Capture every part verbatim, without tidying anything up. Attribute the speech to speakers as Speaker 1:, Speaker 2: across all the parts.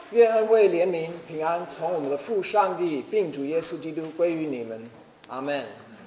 Speaker 1: 愿恩惠、怜悯、平安从我们的父上帝并主耶稣基督归于你们，阿们。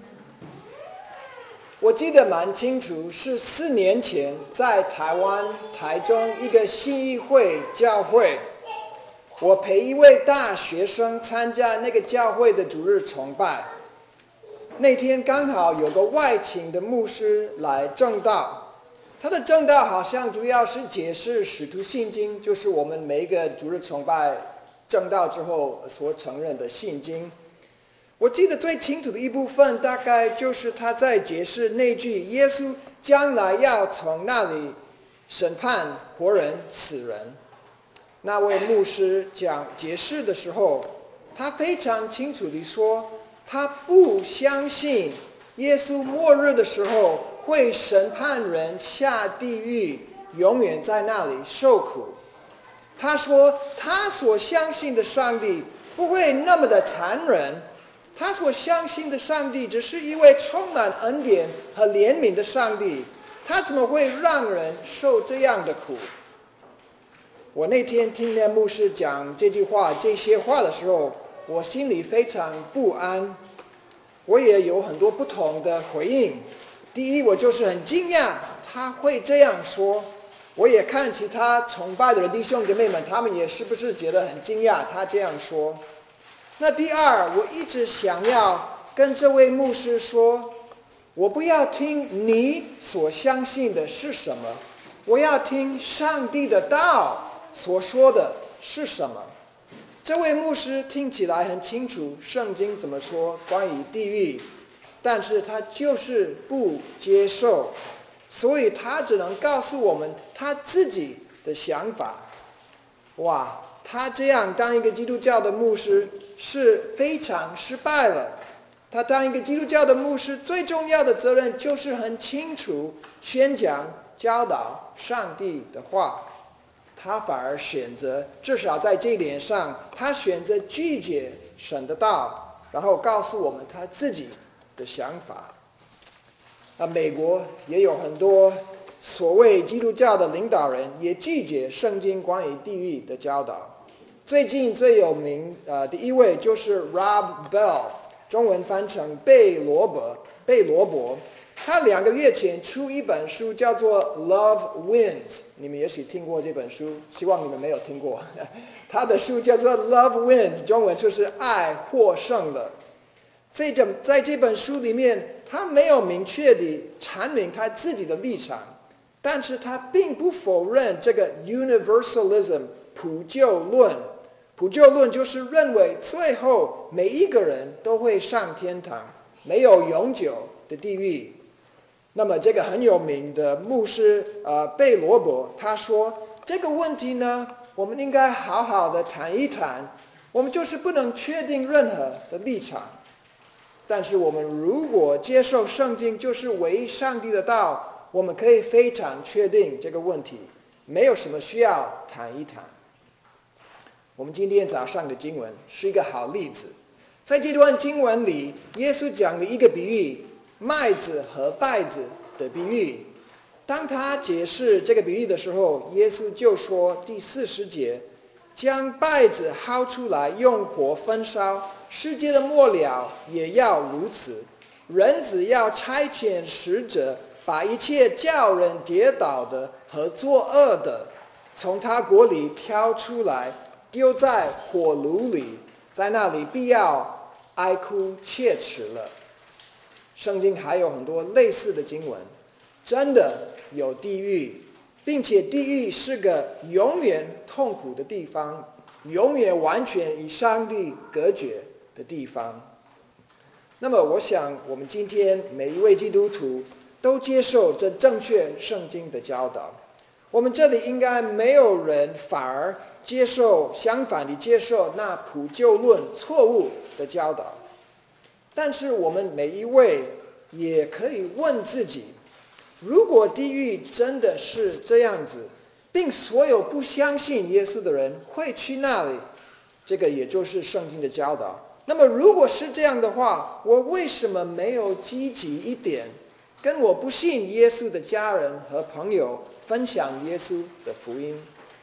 Speaker 1: 我记得蛮清楚，是四年前在台湾台中一个信义会教会，我陪一位大学生参加那个教会的主日崇拜。那天刚好有个外请的牧师来证道，他的证道好像主要是解释使徒信经，就是我们每一个主日崇拜证道之后所承认的信经。我记得最清楚的一部分，大概就是他在解释那句耶稣将来要从那里审判活人死人。那位牧师讲解释的时候，他非常清楚地说，他不相信耶稣末日的时候会审判人下地狱，永远在那里受苦。他说他所相信的上帝不会那么的残忍，他所相信的上帝只是一位充满恩典和怜悯的上帝，他怎么会让人受这样的苦？我那天听那牧师讲这句话这些话的时候，我心里非常不安，我也有很多不同的回应。第一，我就是很惊讶他会这样说，我也看其他崇拜的弟兄姐妹们，他们也是不是觉得很惊讶他这样说。那第二，我一直想要跟这位牧师说，我不要听你所相信的是什么，我要听上帝的道所说的是什么。这位牧师听起来很清楚圣经怎么说关于地狱，但是他就是不接受，所以他只能告诉我们他自己的想法。哇，他这样当一个基督教的牧师是非常失败了。他当一个基督教的牧师最重要的责任就是很清楚宣讲教导上帝的话，他反而选择，至少在这一点上，他选择拒绝神的道，然后告诉我们他自己的想法。啊，美国也有很多所谓基督教的领导人也拒绝圣经关于地狱的教导。最近最有名呃的一位就是 Rob Bell， 中文翻成贝罗伯贝罗伯。他两个月前出一本书叫做 Love Wins， 你们也许听过这本书，希望你们没有听过。他的书叫做 Love Wins， 中文就是爱获胜了。这在这本书里面，他没有明确地阐明他自己的立场，但是他并不否认这个 universalism 普救论。普救论就是认为最后每一个人都会上天堂，没有永久的地狱。那么这个很有名的牧师呃贝罗伯他说，这个问题呢，我们应该好好的谈一谈，我们就是不能确定任何的立场。但是我们如果接受圣经就是唯一上帝的道，我们可以非常确定这个问题，没有什么需要谈一谈。我们今天早上的经文是一个好例子，在这段经文里，耶稣讲了一个比喻，麦子和稗子的比喻。当他解释这个比喻的时候，耶稣就说第四十节，将稗子薅出来用火焚烧，世界的末了也要如此。人子要差遣使者，把一切叫人跌倒的和作恶的从他国里挑出来，丢在火炉里，在那里必要哀哭切齿了。圣经还有很多类似的经文，真的有地狱，并且地狱是个永远痛苦的地方，永远完全与上帝隔绝的地方。那么我想我们今天每一位基督徒都接受这正确圣经的教导，我们这里应该没有人反而接受相反地接受那普救论错误的教导。但是我们每一位也可以问自己，如果地狱真的是这样子，并所有不相信耶稣的人会去那里，这个也就是圣经的教导。那么如果是这样的话，我为什么没有积极一点，跟我不信耶稣的家人和朋友分享耶稣的福音？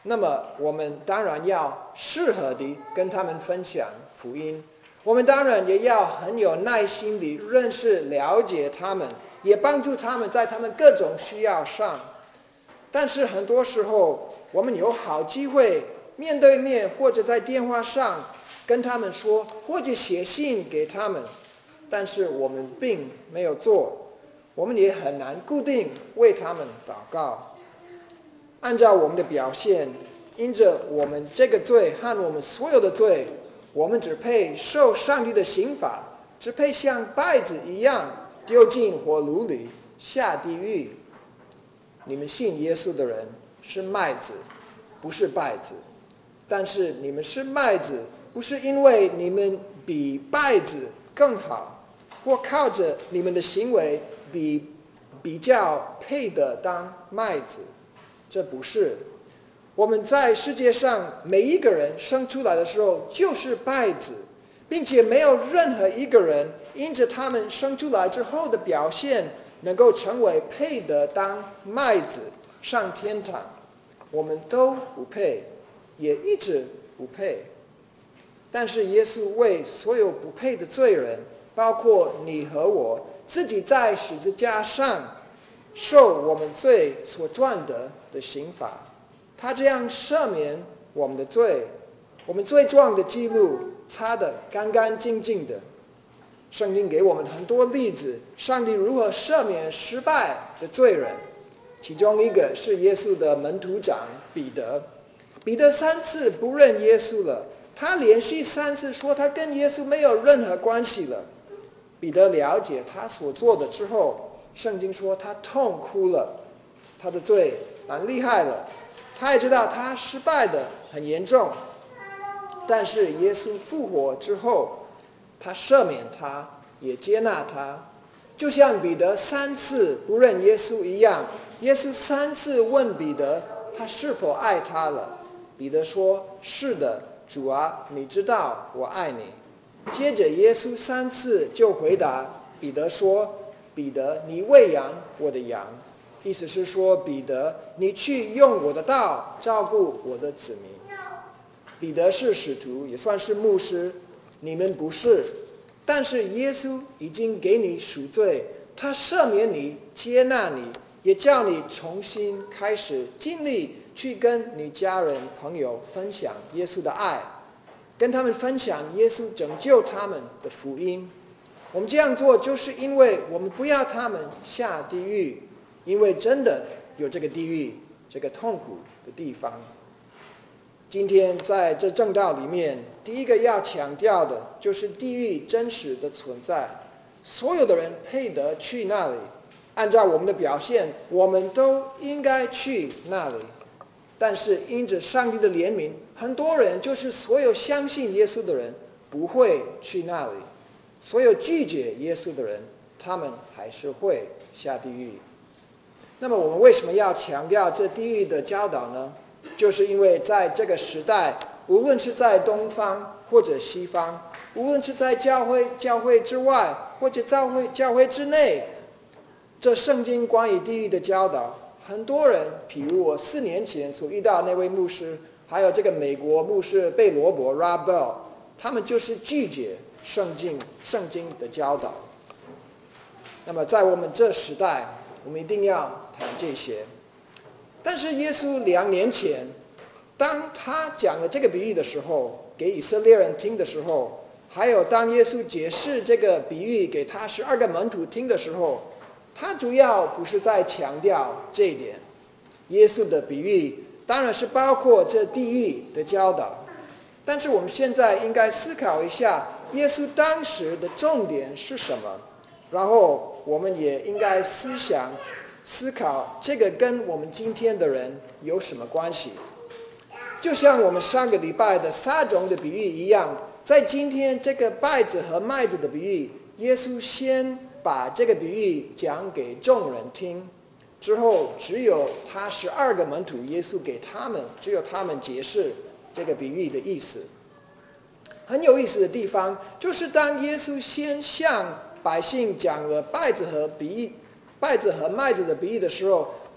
Speaker 1: 那么我们当然要适合地跟他们分享福音，我们当然也要很有耐心地认识了解他们，也帮助他们在他们各种需要上。但是很多时候我们有好机会面对面或者在电话上跟他们说，或者写信给他们，但是我们并没有做，我们也很难固定为他们祷告。按照我们的表现，因着我们这个罪和我们所有的罪，我们只配受上帝的刑罚，只配像稗子一样丢进火炉里下地狱。你们信耶稣的人是麦子，不是稗子，但是你们是麦子，不是因为你们比稗子更好，或靠着你们的行为比比较配得当麦子，这不是。我们在世界上每一个人生出来的时候就是稗子，并且没有任何一个人因着他们生出来之后的表现能够成为配得当麦子上天堂。我们都不配，也一直不配。但是耶稣为所有不配的罪人，包括你和我，自己在十字架上受我们罪所赚得的刑罚。他这样赦免我们的罪，我们罪状的记录擦得干干净净的。圣经给我们很多例子，上帝如何赦免失败的罪人。其中一个是耶稣的门徒长彼得，彼得三次不认耶稣了，他连续三次说他跟耶稣没有任何关系了。彼得了解他所做的之后，圣经说他痛哭了，他的罪蛮厉害了，他也知道他失败的很严重。但是耶稣复活之后，他赦免他，也接纳他，就像彼得三次不认耶稣一样。耶稣三次问彼得他是否爱他了，彼得说是的，主啊，你知道我爱你。接着耶稣三次就回答彼得说，彼得，你喂养我的羊。意思是说，彼得，你去用我的道照顾我的子民。彼得是使徒，也算是牧师，你们不是。但是耶稣已经给你赎罪，他赦免你，接纳你，也叫你重新开始尽力去跟你家人朋友分享耶稣的爱，跟他们分享耶稣拯救他们的福音。我们这样做就是因为我们不要他们下地狱，因为真的有这个地狱，这个痛苦的地方。今天在这正道里面，第一个要强调的就是地狱真实的存在，所有的人配得去那里，按照我们的表现，我们都应该去那里。但是因着上帝的怜悯，很多人，就是所有相信耶稣的人，不会去那里。所有拒绝耶稣的人，他们还是会下地狱。那么我们为什么要强调这地狱的教导呢？就是因为在这个时代，无论是在东方或者西方，无论是在教会教会之外或者教会教会之内，这圣经关于地狱的教导，很多人，比如我四年前所遇到那位牧师，还有这个美国牧师贝罗伯 Rob Bell， 他们就是拒绝圣经圣经的教导。那么在我们这时代，我们一定要谈这些。但是耶稣两年前，当他讲了这个比喻的时候，给以色列人听的时候，还有当耶稣解释这个比喻给他十二个门徒听的时候，他主要不是在强调这一点。耶稣的比喻当然是包括这地狱的教导，但是我们现在应该思考一下，耶稣当时的重点是什么，然后我们也应该思想思考这个跟我们今天的人有什么关系。就像我们上个礼拜的撒种的比喻一样，在今天这个稗子和麦子的比喻，耶稣先把这个比喻讲给众人听，之后只有他十二个门徒，耶稣给他们，只有他们解释这个比喻的意思。很有意思的地方就是当耶稣先向百姓讲了稗子和比喻稗子和麦子的比喻的时候，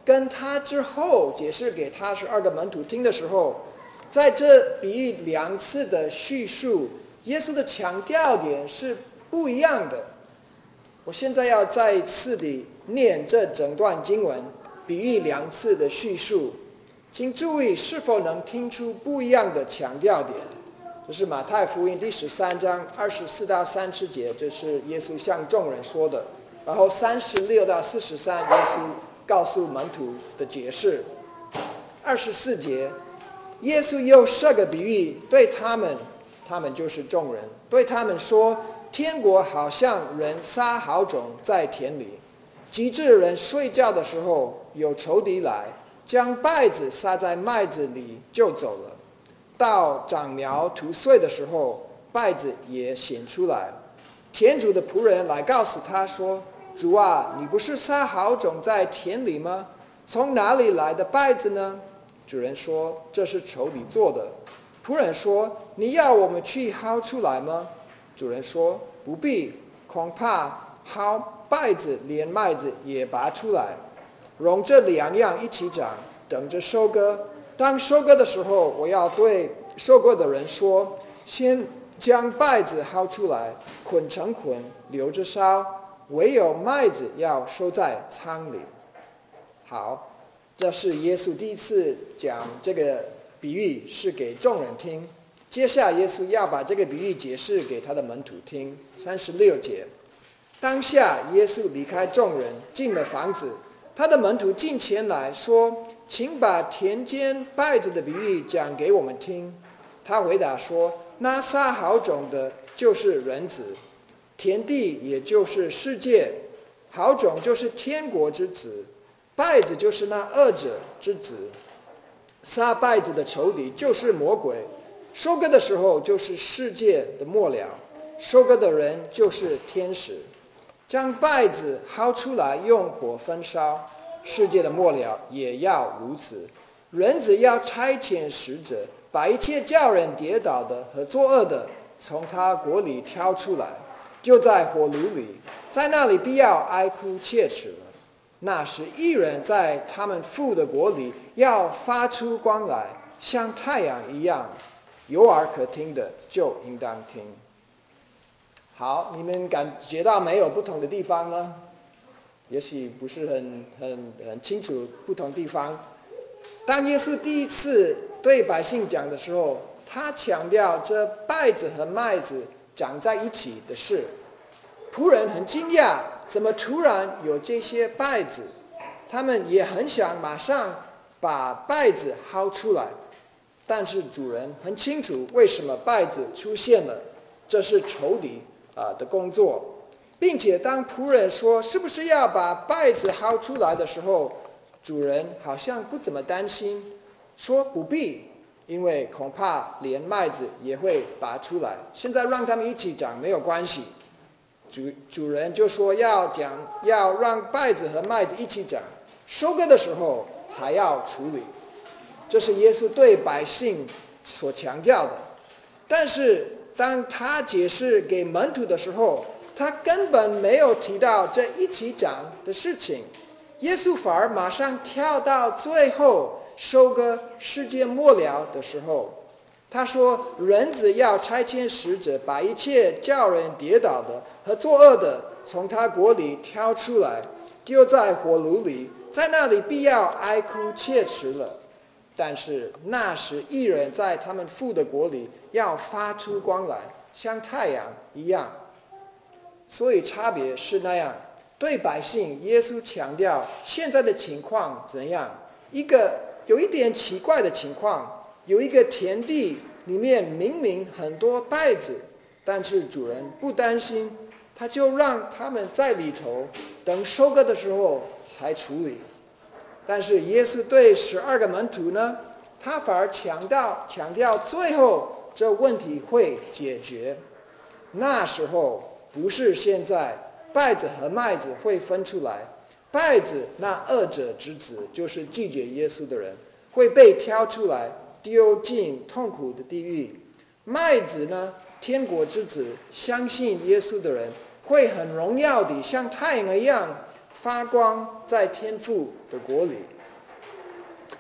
Speaker 1: 跟他之后解释给他十二个门徒听的时候，在这比喻两次的叙述，耶稣的强调点是不一样的。我现在要再一次地念这整段经文，比喻两次的叙述，请注意是否能听出不一样的强调点。这是马太福音第十三章二十四到三十节，这是耶稣向众人说的。然后三十六到四十三，耶稣告诉门徒的解释。二十四节，耶稣又设个比喻对他们，他们就是众人，对他们说，天国好像人撒好种在田里，及至人睡觉的时候，有仇敌来，将稗子撒在麦子里就走了。到长苗吐穗的时候，稗子也显出来。田主的仆人来告诉他说，主啊，你不是撒好种在田里吗？从哪里来的稗子呢？主人说，这是仇敌做的。仆人说，你要我们去薅出来吗？主人说，不必，恐怕薅稗子连麦子也拔出来，容这两样一起长，等着收割。当收割的时候，我要对收割的人说，先将稗子薅出来，捆成捆，留着烧，唯有麦子要收在仓里。好，这是耶稣第一次讲这个比喻是给众人听，接下来耶稣要把这个比喻解释给他的门徒听。三十六节，当下耶稣离开众人，进了房子，他的门徒进前来说，请把田间稗子的比喻讲给我们听。他回答说，那撒好种的就是人子，田地也就是世界，好种就是天国之子，稗子就是那恶者之子。撒稗子的仇敌就是魔鬼，收割的时候就是世界的末了，收割的人就是天使。将稗子薅出来，用火焚烧，世界的末了也要如此。人子要差遣使者，把一切叫人跌倒的和作恶的从他国里挑出来，就在火炉里，在那里必要哀哭切齿了。那时义人在他们父的国里要发出光来，像太阳一样。有耳可听的就应当听。好，你们感觉到没有不同的地方呢？也许不是很很很清楚不同地方。当耶稣第一次对百姓讲的时候，他强调这稗子和麦子长在一起的事。仆人很惊讶，怎么突然有这些稗子？他们也很想马上把稗子薅出来，但是主人很清楚为什么稗子出现了，这是仇敌啊的工作。并且当仆人说是不是要把稗子薅出来的时候，主人好像不怎么担心，说不必，因为恐怕连麦子也会拔出来，现在让他们一起长没有关系。主主人就说要讲要让稗子和麦子一起长，收割的时候才要处理。这是耶稣对百姓所强调的。但是当他解释给门徒的时候，他根本没有提到这一起长的事情。耶稣反而马上跳到最后收割世界末了的时候，他说人子要差遣使者，把一切叫人跌倒的和作恶的从他国里挑出来，丢在火炉里，在那里必要哀哭切齿了。但是那时义人在他们父的国里要发出光来，像太阳一样。所以差别是那样。对百姓，耶稣强调现在的情况怎样？一个有一点奇怪的情况，有一个田地里面明明很多稗子，但是主人不担心，他就让他们在里头等收割的时候才处理。但是耶稣对十二个门徒呢，他反而强调强调最后这问题会解决。那时候不是现在，稗子和麦子会分出来，稗子那恶者之子，就是拒绝耶稣的人，会被挑出来丢进痛苦的地狱。麦子呢，天国之子，相信耶稣的人会很荣耀地像太阳一样发光在天父的国里。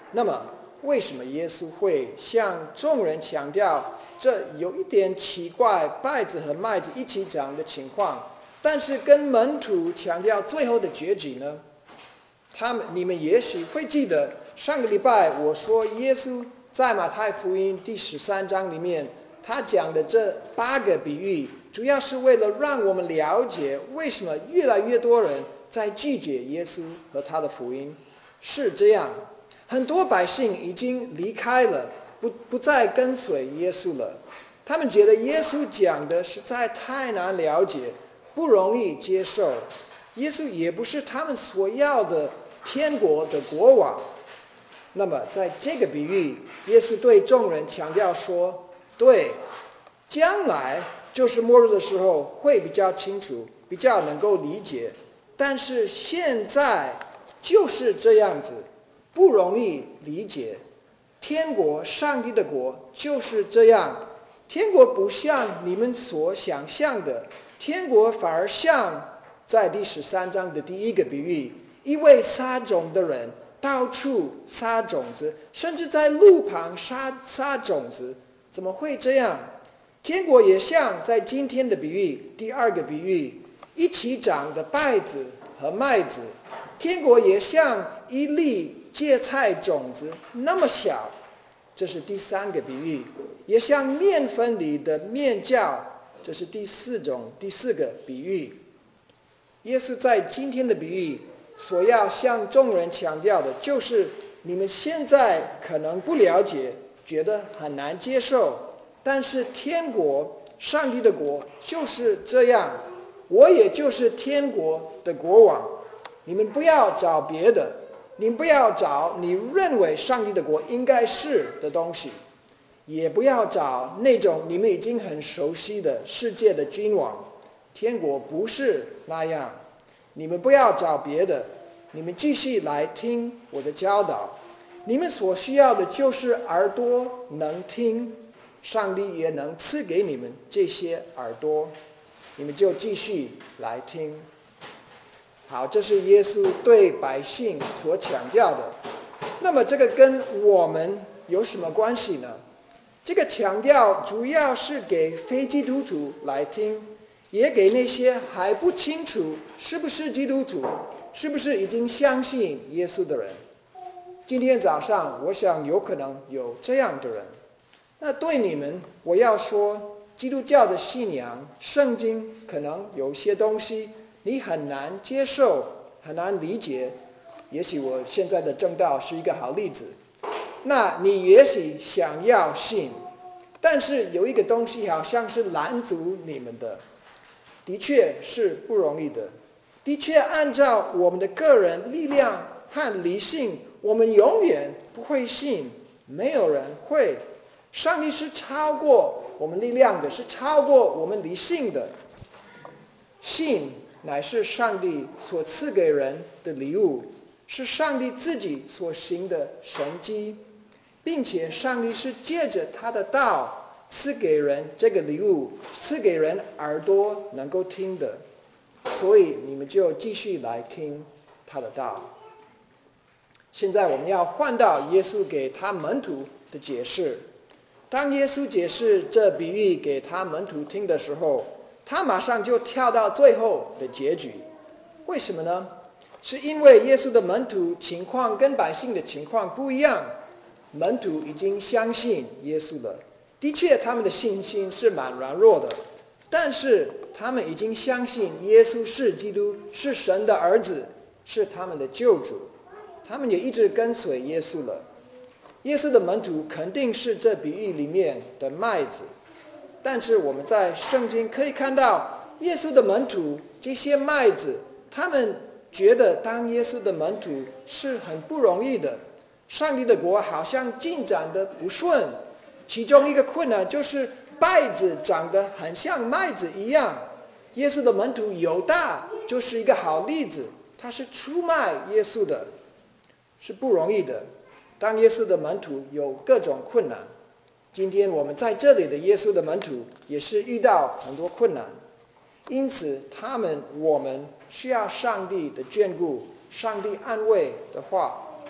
Speaker 1: 那么为什么耶稣会向众人强调这有一点奇怪，稗子和麦子一起长的情况，但是跟门徒强调最后的结局呢？他们你们也许会记得上个礼拜我说耶稣在马太福音第十三章里面他讲的这八个比喻，主要是为了让我们了解为什么越来越多人在拒绝耶稣和他的福音。是这样，很多百姓已经离开了，不不再跟随耶稣了。他们觉得耶稣讲的实在太难了解，不容易接受。耶稣也不是他们所要的天国的国王。那么在这个比喻，耶稣对众人强调说，对，将来就是末日的时候会比较清楚，比较能够理解，但是现在就是这样子，不容易理解。天国，上帝的国就是这样，天国不像你们所想象的，天国反而像在第十三章的第一个比喻，一位撒种的人到处撒种子，甚至在路旁撒撒种子。怎么会这样？天国也像在今天的比喻，第二个比喻，一起长的稗子和麦子。天国也像一粒芥菜种子那么小，这是第三个比喻。也像面粉里的面酵，这是第四种第四个比喻。耶稣在今天的比喻所要向众人强调的，就是你们现在可能不了解，觉得很难接受，但是天国，上帝的国就是这样，我也就是天国的国王。你们不要找别的，你们不要找你认为上帝的国应该是的东西，也不要找那种你们已经很熟悉的世界的君王。天国不是那样，你们不要找别的，你们继续来听我的教导。你们所需要的就是耳朵能听，上帝也能赐给你们这些耳朵，你们就继续来听。好，这是耶稣对百姓所强调的。那么这个跟我们有什么关系呢？这个强调主要是给非基督徒来听，也给那些还不清楚是不是基督徒，是不是已经相信耶稣的人。今天早上我想有可能有这样的人。那对你们我要说，基督教的信仰圣经可能有些东西你很难接受，很难理解。也许我现在的正道是一个好例子。那你也许想要信，但是有一个东西好像是拦阻你们的，的确是不容易的。的确按照我们的个人力量和理性，我们永远不会信，没有人会。上帝是超过我们力量的，是超过我们理性的。信乃是上帝所赐给人的礼物，是上帝自己所行的神迹，并且上帝是借着他的道赐给人这个礼物，赐给人耳朵能够听的。所以你们就继续来听他的道。现在我们要换到耶稣给他门徒的解释。当耶稣解释这比喻给他门徒听的时候，他马上就跳到最后的结局。为什么呢？是因为耶稣的门徒情况跟百姓的情况不一样。门徒已经相信耶稣了，的确他们的信心是蛮软弱的，但是他们已经相信耶稣是基督，是神的儿子，是他们的救主。他们也一直跟随耶稣了。耶稣的门徒肯定是这比喻里面的麦子，但是我们在圣经可以看到，耶稣的门徒这些麦子，他们觉得当耶稣的门徒是很不容易的。上帝的国好像进展得不顺，其中一个困难就是稗子长得很像麦子一样。耶稣的门徒犹大就是一个好例子，他是出卖耶稣的，是不容易的。当耶稣的门徒有各种困难，今天我们在这里的耶稣的门徒也是遇到很多困难，因此他们我们需要上帝的眷顾，上帝安慰的话。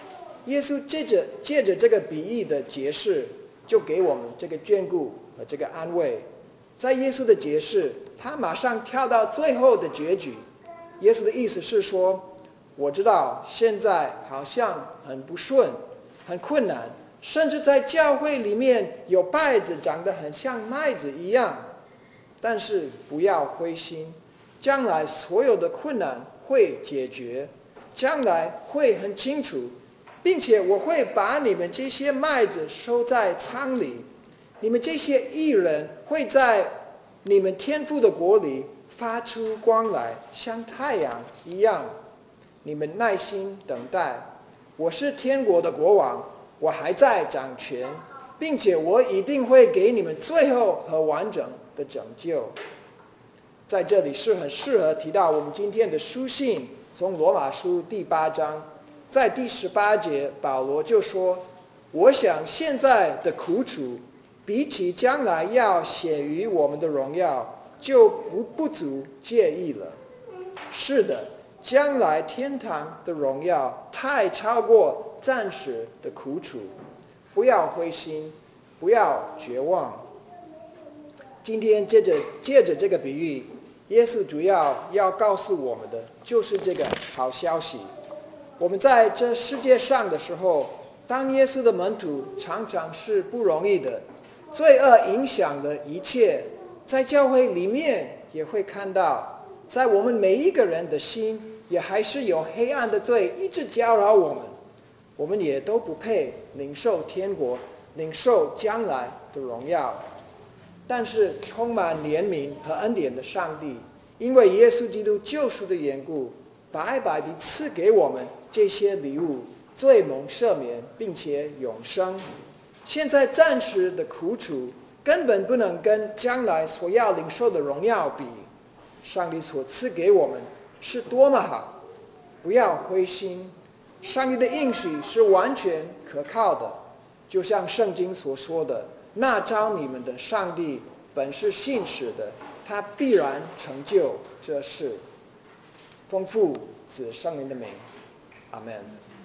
Speaker 1: 耶稣借着借着这个比喻的解释，就给我们这个眷顾和这个安慰。在耶稣的解释，他马上跳到最后的结局。耶稣的意思是说，我知道现在好像很不顺，很困难，甚至在教会里面有稗子长得很像麦子一样，但是不要灰心，将来所有的困难会解决，将来会很清楚，并且我会把你们这些麦子收在仓里，你们这些义人会在你们天父的国里发出光来，像太阳一样。你们耐心等待，我是天国的国王，我还在掌权，并且我一定会给你们最后和完整的拯救。在这里是很适合提到我们今天的书信，从罗马书第八章，在第十八节，保罗就说，我想现在的苦楚比起将来要显于我们的荣耀，就不不足介意了。是的，将来天堂的荣耀太超过暂时的苦楚，不要灰心，不要绝望。今天接着借着这个比喻，耶稣主要要告诉我们的就是这个好消息。我们在这世界上的时候，当耶稣的门徒常常是不容易的，罪恶影响的一切，在教会里面也会看到，在我们每一个人的心也还是有黑暗的罪一直搅扰我们，我们也都不配领受天国，领受将来的荣耀。但是充满怜悯和恩典的上帝，因为耶稣基督救赎的缘故，白白地赐给我们这些礼物，罪蒙赦免，并且永生。现在暂时的苦楚根本不能跟将来所要领受的荣耀比。上帝所赐给我们是多么好，不要灰心。上帝的应许是完全可靠的，就像圣经所说的，那召你们的上帝本是信实的，他必然成就这事。奉父子圣灵的名，阿们。